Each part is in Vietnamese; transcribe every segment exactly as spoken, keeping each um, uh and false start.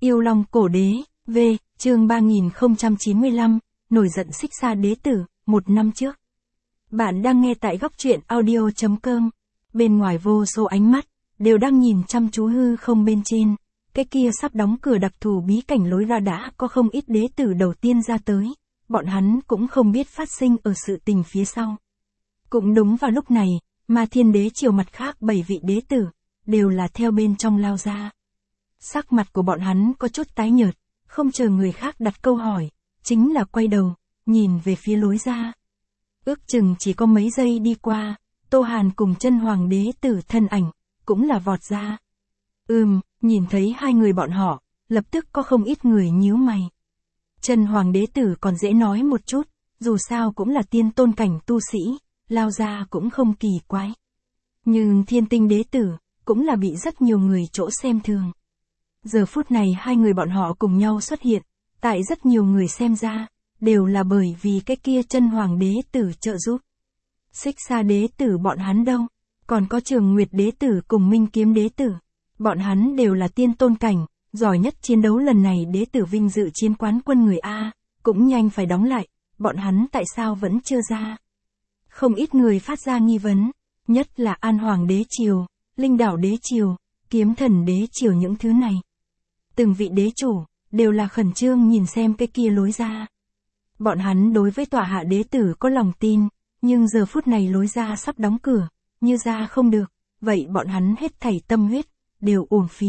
Yêu Long Cổ Đế, V, chương ba nghìn không trăm chín mươi lăm, nổi giận Xích Sa Đế Tử, một năm trước. Bạn đang nghe tại góc truyện audio chấm com. Bên ngoài vô số ánh mắt, đều đang nhìn chăm chú hư không bên trên. Cái kia sắp đóng cửa đặc thù bí cảnh lối ra đã có không ít đế tử đầu tiên ra tới. Bọn hắn cũng không biết phát sinh ở sự tình phía sau. Cũng đúng vào lúc này, mà thiên đế triều mặt khác bảy vị đế tử, đều là theo bên trong lao ra. Sắc mặt của bọn hắn có chút tái nhợt, không chờ người khác đặt câu hỏi, chính là quay đầu, nhìn về phía lối ra. Ước chừng chỉ có mấy giây đi qua, Tô Hàn cùng chân hoàng đế tử thân ảnh, cũng là vọt ra. Ừm, nhìn thấy hai người bọn họ, lập tức có không ít người nhíu mày. Chân hoàng đế tử còn dễ nói một chút, dù sao cũng là tiên tôn cảnh tu sĩ, lao ra cũng không kỳ quái. Nhưng thiên tinh đế tử, cũng là bị rất nhiều người chỗ xem thường. Giờ phút này hai người bọn họ cùng nhau xuất hiện, tại rất nhiều người xem ra, đều là bởi vì cái kia chân hoàng đế tử trợ giúp. Xích Sa đế tử bọn hắn đâu, còn có Trường Nguyệt đế tử cùng Minh Kiếm đế tử. Bọn hắn đều là tiên tôn cảnh, giỏi nhất chiến đấu lần này đế tử vinh dự chiến quán quân người A, cũng nhanh phải đóng lại, bọn hắn tại sao vẫn chưa ra. Không ít người phát ra nghi vấn, nhất là An Hoàng đế triều, Linh Đảo đế triều, Kiếm Thần đế triều những thứ này. Từng vị đế chủ, đều là khẩn trương nhìn xem cái kia lối ra. Bọn hắn đối với tọa hạ đế tử có lòng tin, nhưng giờ phút này lối ra sắp đóng cửa, như ra không được, vậy bọn hắn hết thảy tâm huyết, đều uổng phí.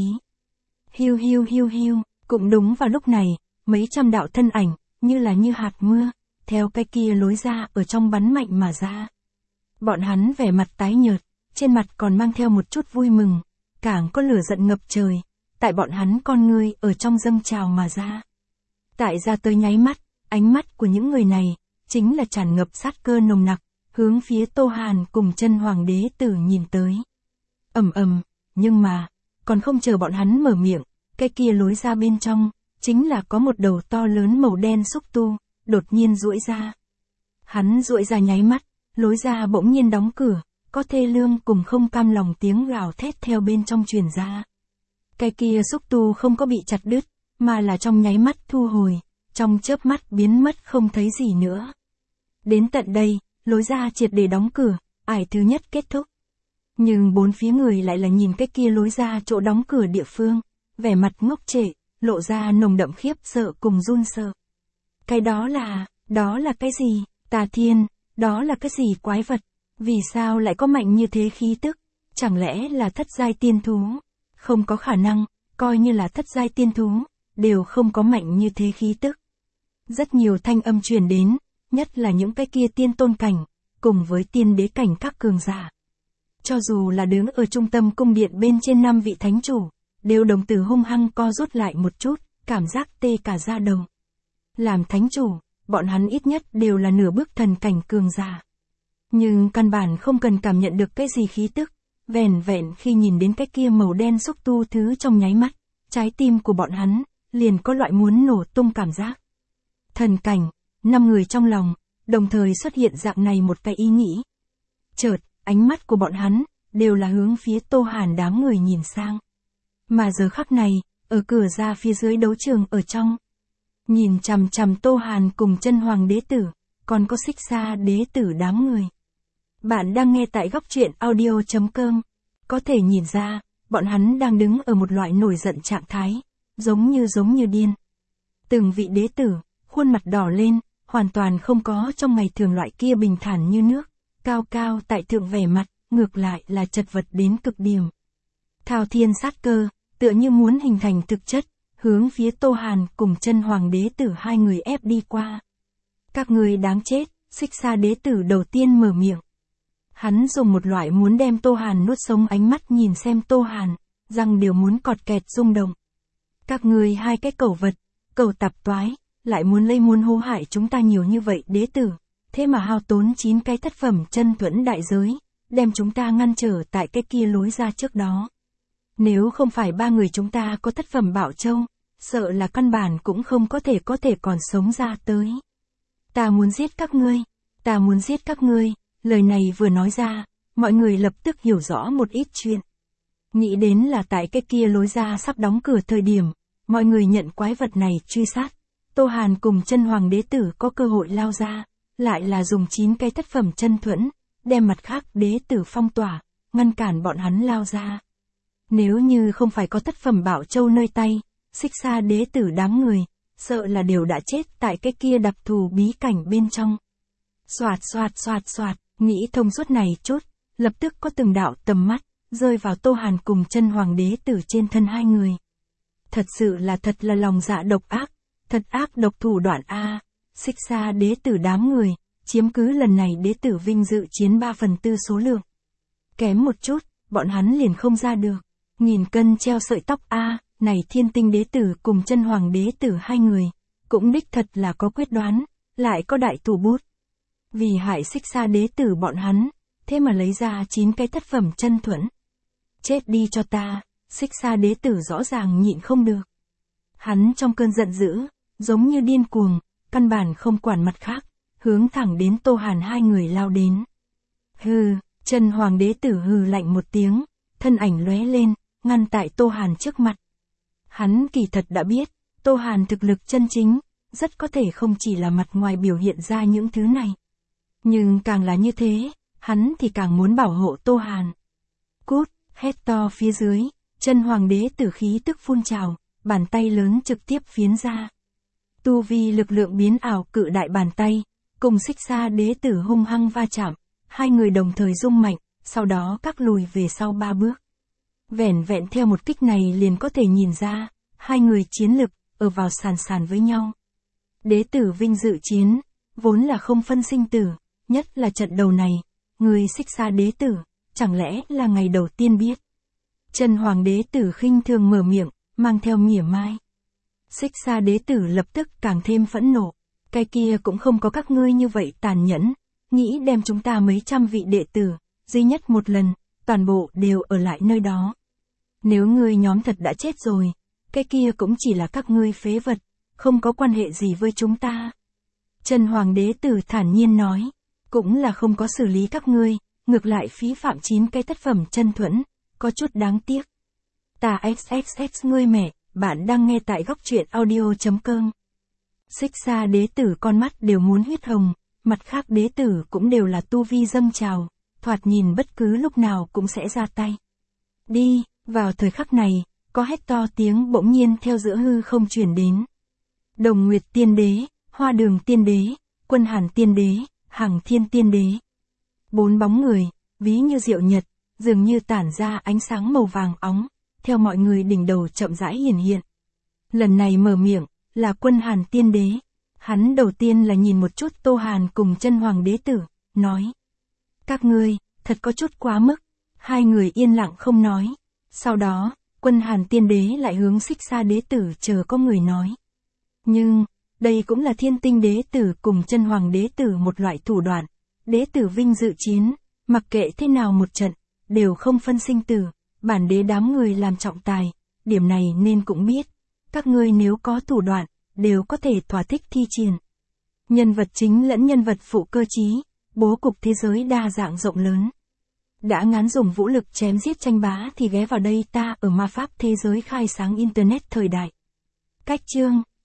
Hiu hiu hiu hiu, cũng đúng vào lúc này, mấy trăm đạo thân ảnh, như là như hạt mưa, theo cái kia lối ra ở trong bắn mạnh mà ra. Bọn hắn vẻ mặt tái nhợt, trên mặt còn mang theo một chút vui mừng, càng có lửa giận ngập trời, tại bọn hắn con ngươi ở trong dâng trào mà ra. Tại ra tới nháy mắt, ánh mắt của những người này, chính là tràn ngập sát cơ nồng nặc, hướng phía Tô Hàn cùng chân hoàng đế tử nhìn tới. Ầm ầm, nhưng mà, còn không chờ bọn hắn mở miệng, cái kia lối ra bên trong, chính là có một đầu to lớn màu đen xúc tu, đột nhiên duỗi ra. Hắn duỗi ra nháy mắt, lối ra bỗng nhiên đóng cửa, có thê lương cùng không cam lòng tiếng gào thét theo bên trong truyền ra. Cái kia xúc tu không có bị chặt đứt, mà là trong nháy mắt thu hồi, trong chớp mắt biến mất không thấy gì nữa. Đến tận đây, lối ra triệt để đóng cửa, ải thứ nhất kết thúc. Nhưng bốn phía người lại là nhìn cái kia lối ra chỗ đóng cửa địa phương, vẻ mặt ngốc trệ, lộ ra nồng đậm khiếp sợ cùng run sợ. Cái đó là, đó là cái gì, Tà Thiên, đó là cái gì quái vật, vì sao lại có mạnh như thế khí tức, chẳng lẽ là thất giai tiên thú? Không có khả năng, coi như là thất giai tiên thú, đều không có mạnh như thế khí tức. Rất nhiều thanh âm truyền đến, nhất là những cái kia tiên tôn cảnh, cùng với tiên đế cảnh các cường giả. Cho dù là đứng ở trung tâm cung điện bên trên năm vị thánh chủ, đều đồng tử hung hăng co rút lại một chút, cảm giác tê cả da đầu. Làm thánh chủ, bọn hắn ít nhất đều là nửa bước thần cảnh cường giả. Nhưng căn bản không cần cảm nhận được cái gì khí tức, vẻn vẹn khi nhìn đến cái kia màu đen xúc tu thứ trong nháy mắt, trái tim của bọn hắn, liền có loại muốn nổ tung cảm giác. Thần cảnh, năm người trong lòng, đồng thời xuất hiện dạng này một cái ý nghĩ. Chợt, ánh mắt của bọn hắn, đều là hướng phía Tô Hàn đám người nhìn sang. Mà giờ khắc này, ở cửa ra phía dưới đấu trường ở trong. Nhìn chằm chằm Tô Hàn cùng chân hoàng đế tử, còn có Xích Sa đế tử đám người. Bạn đang nghe tại góc truyện audio chấm com. Có thể nhìn ra, bọn hắn đang đứng ở một loại nổi giận trạng thái, giống như giống như điên. Từng vị đế tử, khuôn mặt đỏ lên, hoàn toàn không có trong ngày thường loại kia bình thản như nước, cao cao tại thượng vẻ mặt, ngược lại là chật vật đến cực điểm. Thao thiên sát cơ, tựa như muốn hình thành thực chất, hướng phía Tô Hàn cùng chân hoàng đế tử hai người ép đi qua. Các người đáng chết, Xích Sa đế tử đầu tiên mở miệng. Hắn dùng một loại muốn đem Tô Hàn nuốt sống ánh mắt nhìn xem Tô Hàn, răng đều muốn cọt kẹt rung động. Các người hai cái cẩu vật, cẩu tạp toái, lại muốn lây muốn hô hại chúng ta nhiều như vậy đế tử, thế mà hao tốn chín cái thất phẩm chân thuẫn đại giới, đem chúng ta ngăn trở tại cái kia lối ra trước đó. Nếu không phải ba người chúng ta có thất phẩm bảo châu, sợ là căn bản cũng không có thể có thể còn sống ra tới. Ta muốn giết các ngươi, ta muốn giết các ngươi, lời này vừa nói ra, mọi người lập tức hiểu rõ một ít chuyện. Nghĩ đến là tại cái kia lối ra sắp đóng cửa thời điểm, mọi người nhận quái vật này truy sát. Tô Hàn cùng chân hoàng đế tử có cơ hội lao ra, lại là dùng chín cái thất phẩm chân thuẫn, đem mặt khác đế tử phong tỏa, ngăn cản bọn hắn lao ra. Nếu như không phải có thất phẩm bảo châu nơi tay, Xích Sa đế tử đám người, sợ là đều đã chết tại cái kia đặc thù bí cảnh bên trong. Xoạt xoạt xoạt xoạt, nghĩ thông suốt này chút, lập tức có từng đạo tầm mắt, rơi vào Tô Hàn cùng chân hoàng đế tử trên thân hai người. Thật sự là thật là lòng dạ độc ác, thật ác độc thủ đoạn a. Xích Sa đế tử đám người, chiếm cứ lần này đế tử vinh dự chiến ba phần tư số lượng. Kém một chút, bọn hắn liền không ra được. Nghìn cân treo sợi tóc a, này thiên tinh đế tử cùng chân hoàng đế tử hai người, cũng đích thật là có quyết đoán, lại có đại thủ bút. Vì hại Xích Sa đế tử bọn hắn, thế mà lấy ra chín cái thất phẩm chân thuẫn. Chết đi cho ta, Xích Sa đế tử rõ ràng nhịn không được. Hắn trong cơn giận dữ, giống như điên cuồng, căn bản không quản mặt khác, hướng thẳng đến Tô Hàn hai người lao đến. Hừ, chân hoàng đế tử hừ lạnh một tiếng, thân ảnh lóe lên, ngăn tại Tô Hàn trước mặt. Hắn kỳ thật đã biết, Tô Hàn thực lực chân chính, rất có thể không chỉ là mặt ngoài biểu hiện ra những thứ này. Nhưng càng là như thế, hắn thì càng muốn bảo hộ Tô Hàn. Cút, hét to phía dưới, chân hoàng đế tử khí tức phun trào, bàn tay lớn trực tiếp phiến ra. Tu vi lực lượng biến ảo cự đại bàn tay, cùng Xích Sa đế tử hung hăng va chạm, hai người đồng thời rung mạnh, sau đó các lùi về sau ba bước. Vẻn vẹn theo một kích này liền có thể nhìn ra, hai người chiến lực, ở vào sàn sàn với nhau. Đế tử vinh dự chiến, vốn là không phân sinh tử, nhất là trận đầu này, người Xích Sa đế tử, chẳng lẽ là ngày đầu tiên biết. Chân hoàng đế tử khinh thường mở miệng, mang theo mỉa mai. Xích Sa đế tử lập tức càng thêm phẫn nộ, cái kia cũng không có các ngươi như vậy tàn nhẫn, nghĩ đem chúng ta mấy trăm vị đệ tử, duy nhất một lần, toàn bộ đều ở lại nơi đó. Nếu ngươi nhóm thật đã chết rồi, cái kia cũng chỉ là các ngươi phế vật, không có quan hệ gì với chúng ta. Chân hoàng đế tử thản nhiên nói, cũng là không có xử lý các ngươi, ngược lại phí phạm chín cái thất phẩm chân thuẫn, có chút đáng tiếc. Ta xxx ngươi mẹ, bạn đang nghe tại góc truyện audio chấm com. Xích Sa đế tử con mắt đều muốn huyết hồng, mặt khác đế tử cũng đều là tu vi dâng trào, thoạt nhìn bất cứ lúc nào cũng sẽ ra tay. Đi, vào thời khắc này, có hét to tiếng bỗng nhiên theo giữa hư không truyền đến. Đồng Nguyệt tiên đế, Hoa Đường tiên đế, Quân Hàn tiên đế, Hằng Thiên tiên đế. Bốn bóng người, ví như diệu nhật, dường như tản ra ánh sáng màu vàng óng, theo mọi người đỉnh đầu chậm rãi hiển hiện. Lần này mở miệng, là Quân Hàn tiên đế. Hắn đầu tiên là nhìn một chút Tô Hàn cùng chân hoàng đế tử, nói. Các ngươi, thật có chút quá mức. Hai người yên lặng không nói. Sau đó, Quân Hàn tiên đế lại hướng Xích Sa đế tử chờ có người nói. Nhưng, đây cũng là thiên tinh đế tử cùng chân hoàng đế tử một loại thủ đoạn. Đế tử vinh dự chiến, mặc kệ thế nào một trận, đều không phân sinh tử, bản đế đám người làm trọng tài, điểm này nên cũng biết. Các ngươi nếu có thủ đoạn, đều có thể thỏa thích thi triển. Nhân vật chính lẫn nhân vật phụ cơ trí, bố cục thế giới đa dạng rộng lớn. Đã ngán dùng vũ lực chém giết tranh bá thì ghé vào đây ta ở ma pháp thế giới khai sáng Internet thời đại. Cách chương